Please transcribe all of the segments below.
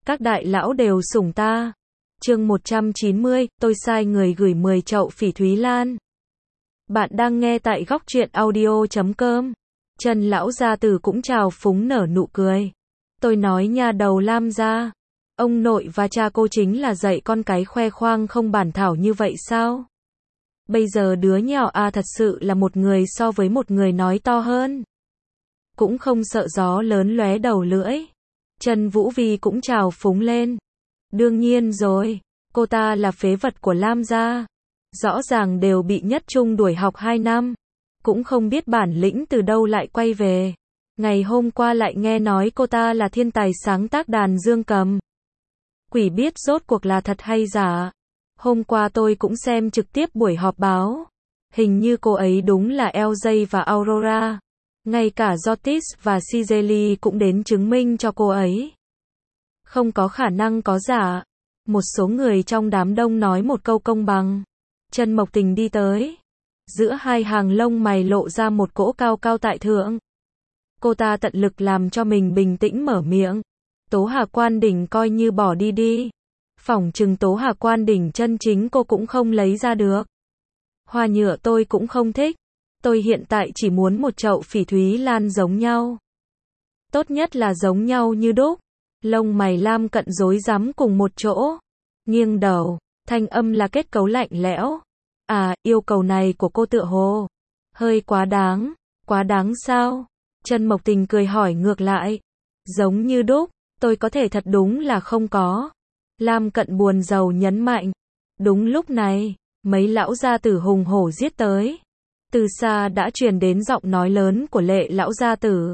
Các đại lão đều sủng ta. Chương 190, tôi sai người gửi 10 chậu phỉ thúy lan. Bạn đang nghe tại góc truyện audio.com. Trần lão gia tử cũng chào phúng nở nụ cười. Tôi nói nha đầu Lam gia, ông nội và cha cô chính là dạy con cái khoe khoang không bản thảo như vậy sao? Bây giờ đứa nhỏ thật sự là một người so với một người nói to hơn. Cũng không sợ gió lớn lóe đầu lưỡi. Trần Vũ Vi cũng chào phúng lên. Đương nhiên rồi, cô ta là phế vật của Lam gia. Rõ ràng đều bị Nhất Trung đuổi học 2 năm. Cũng không biết bản lĩnh từ đâu lại quay về. Ngày hôm qua lại nghe nói cô ta là thiên tài sáng tác đàn dương cầm. Quỷ biết rốt cuộc là thật hay giả. Hôm qua tôi cũng xem trực tiếp buổi họp báo. Hình như cô ấy đúng là LJ và Aurora. Ngay cả Jotis và Cizeli cũng đến chứng minh cho cô ấy. Không có khả năng có giả. Một số người trong đám đông nói một câu công bằng. Trần Mộc Tình đi tới. Giữa hai hàng lông mày lộ ra một cỗ cao cao tại thượng. Cô ta tận lực làm cho mình bình tĩnh mở miệng. Tố Hà Quan Đỉnh coi như bỏ đi đi. Phỏng chừng Tố Hà Quan Đỉnh chân chính cô cũng không lấy ra được. Hoa nhựa tôi cũng không thích. Tôi hiện tại chỉ muốn một chậu phỉ thúy lan giống nhau. Tốt nhất là giống nhau như đúc. Lông mày Lam Cận rối rắm cùng một chỗ. Nghiêng đầu, thanh âm là kết cấu lạnh lẽo. Yêu cầu này của cô tựa hồ hơi quá đáng. Quá đáng sao? Trần Mộc Tình cười hỏi ngược lại. Giống như đúc, tôi có thể thật đúng là không có. Lam Cận buồn rầu nhấn mạnh. Đúng lúc này, mấy lão gia tử hùng hổ giết tới. Từ xa đã truyền đến giọng nói lớn của Lệ lão gia tử.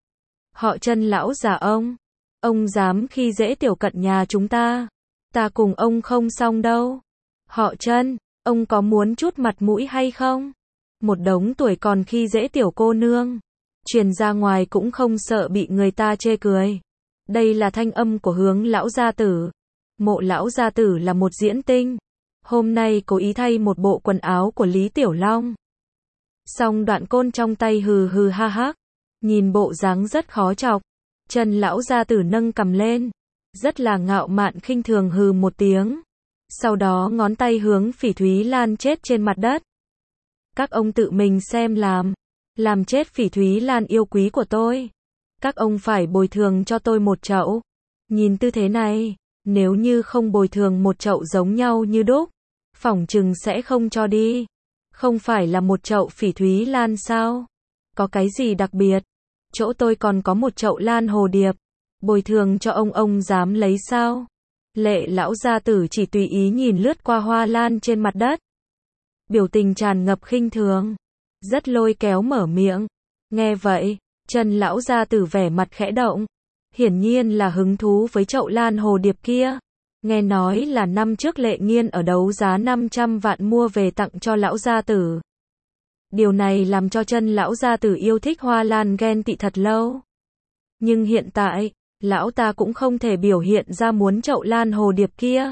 Họ Trần lão già ông dám khi dễ tiểu Cận nhà chúng ta. Ta cùng ông không xong đâu. Họ Trần, ông có muốn chút mặt mũi hay không? Một đống tuổi còn khi dễ tiểu cô nương. Truyền ra ngoài cũng không sợ bị người ta chê cười. Đây là thanh âm của Hướng lão gia tử. Mộ lão gia tử là một diễn tinh. Hôm nay cố ý thay một bộ quần áo của Lý Tiểu Long. Song đoạn côn trong tay hừ hừ ha hắc. Nhìn bộ dáng rất khó chọc. Trần lão gia tử nâng cằm lên. Rất là ngạo mạn khinh thường hừ một tiếng. Sau đó ngón tay hướng phỉ thúy lan chết trên mặt đất. Các ông tự mình xem làm chết phỉ thúy lan yêu quý của tôi. Các ông phải bồi thường cho tôi một chậu. Nhìn tư thế này, nếu như không bồi thường một chậu giống nhau như đúc, phỏng chừng sẽ không cho đi. Không phải là một chậu phỉ thúy lan sao? Có cái gì đặc biệt? Chỗ tôi còn có một chậu lan hồ điệp. Bồi thường cho ông dám lấy sao? Lệ lão gia tử chỉ tùy ý nhìn lướt qua hoa lan trên mặt đất. Biểu tình tràn ngập khinh thường. Rất lôi kéo mở miệng. Nghe vậy, Trần lão gia tử vẻ mặt khẽ động. Hiển nhiên là hứng thú với chậu lan hồ điệp kia. Nghe nói là năm trước Lệ Nghiên ở đấu giá 500 vạn mua về tặng cho lão gia tử. Điều này làm cho Trần lão gia tử yêu thích hoa lan ghen tị thật lâu. Nhưng hiện tại, lão ta cũng không thể biểu hiện ra muốn chậu lan hồ điệp kia.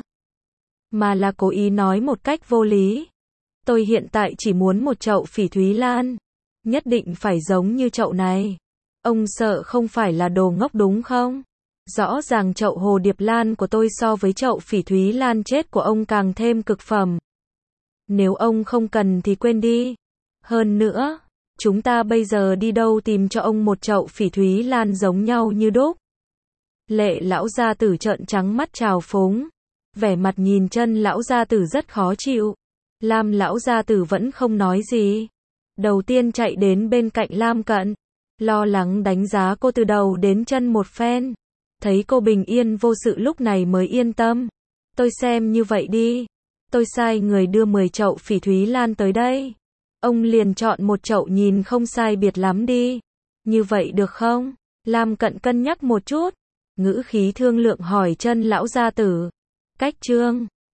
Mà là cố ý nói một cách vô lý. Tôi hiện tại chỉ muốn một chậu phỉ thúy lan. Nhất định phải giống như chậu này. Ông sợ không phải là đồ ngốc đúng không? Rõ ràng chậu hồ điệp lan của tôi so với chậu phỉ thúy lan chết của ông càng thêm cực phẩm. Nếu ông không cần thì quên đi. Hơn nữa, chúng ta bây giờ đi đâu tìm cho ông một chậu phỉ thúy lan giống nhau như đúc? Lệ lão gia tử trợn trắng mắt trào phúng. Vẻ mặt nhìn Trần lão gia tử rất khó chịu. Lam lão gia tử vẫn không nói gì. Đầu tiên chạy đến bên cạnh Lam Cận. Lo lắng đánh giá cô từ đầu đến chân một phen. Thấy cô bình yên vô sự lúc này mới yên tâm. Tôi xem như vậy đi. Tôi sai người đưa 10 chậu phỉ thúy lan tới đây. Ông liền chọn một chậu nhìn không sai biệt lắm đi. Như vậy được không? Lam Cận cân nhắc một chút. Ngữ khí thương lượng hỏi Trần lão gia tử. Cách chương